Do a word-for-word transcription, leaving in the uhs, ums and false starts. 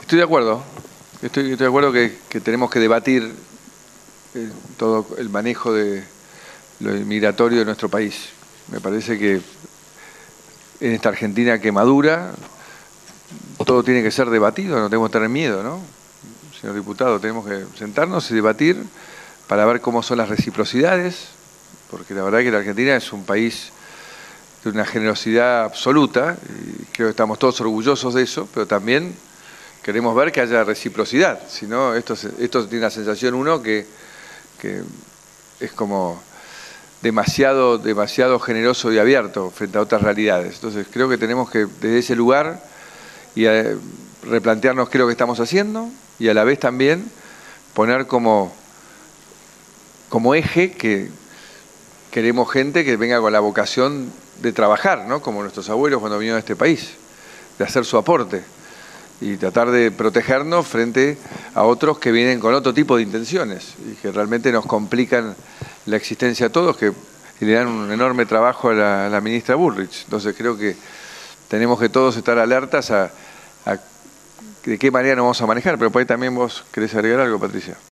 Estoy de acuerdo. Estoy, estoy de acuerdo que, que tenemos que debatir eh, todo el manejo de lo migratorio de nuestro país. Me parece que en esta Argentina que madura, todo tiene que ser debatido, no tenemos que tener miedo, ¿no? Señor diputado, tenemos que sentarnos y debatir para ver cómo son las reciprocidades, porque la verdad que la Argentina es un país de una generosidad absoluta, y creo que estamos todos orgullosos de eso, pero también queremos ver que haya reciprocidad, si no, esto, esto tiene la sensación uno que, que es como demasiado, demasiado generoso y abierto frente a otras realidades. Entonces creo que tenemos que desde ese lugar y a, replantearnos qué es lo que estamos haciendo y a la vez también poner como, como eje que queremos gente que venga con la vocación de trabajar, ¿no? Como nuestros abuelos cuando vinieron a este país, de hacer su aporte y tratar de protegernos frente a otros que vienen con otro tipo de intenciones y que realmente nos complican la existencia a todos, que le dan un enorme trabajo a la, a la ministra Bullrich. Entonces creo que tenemos que todos estar alertas a, a de qué manera nos vamos a manejar, pero por ahí también vos querés agregar algo, Patricia.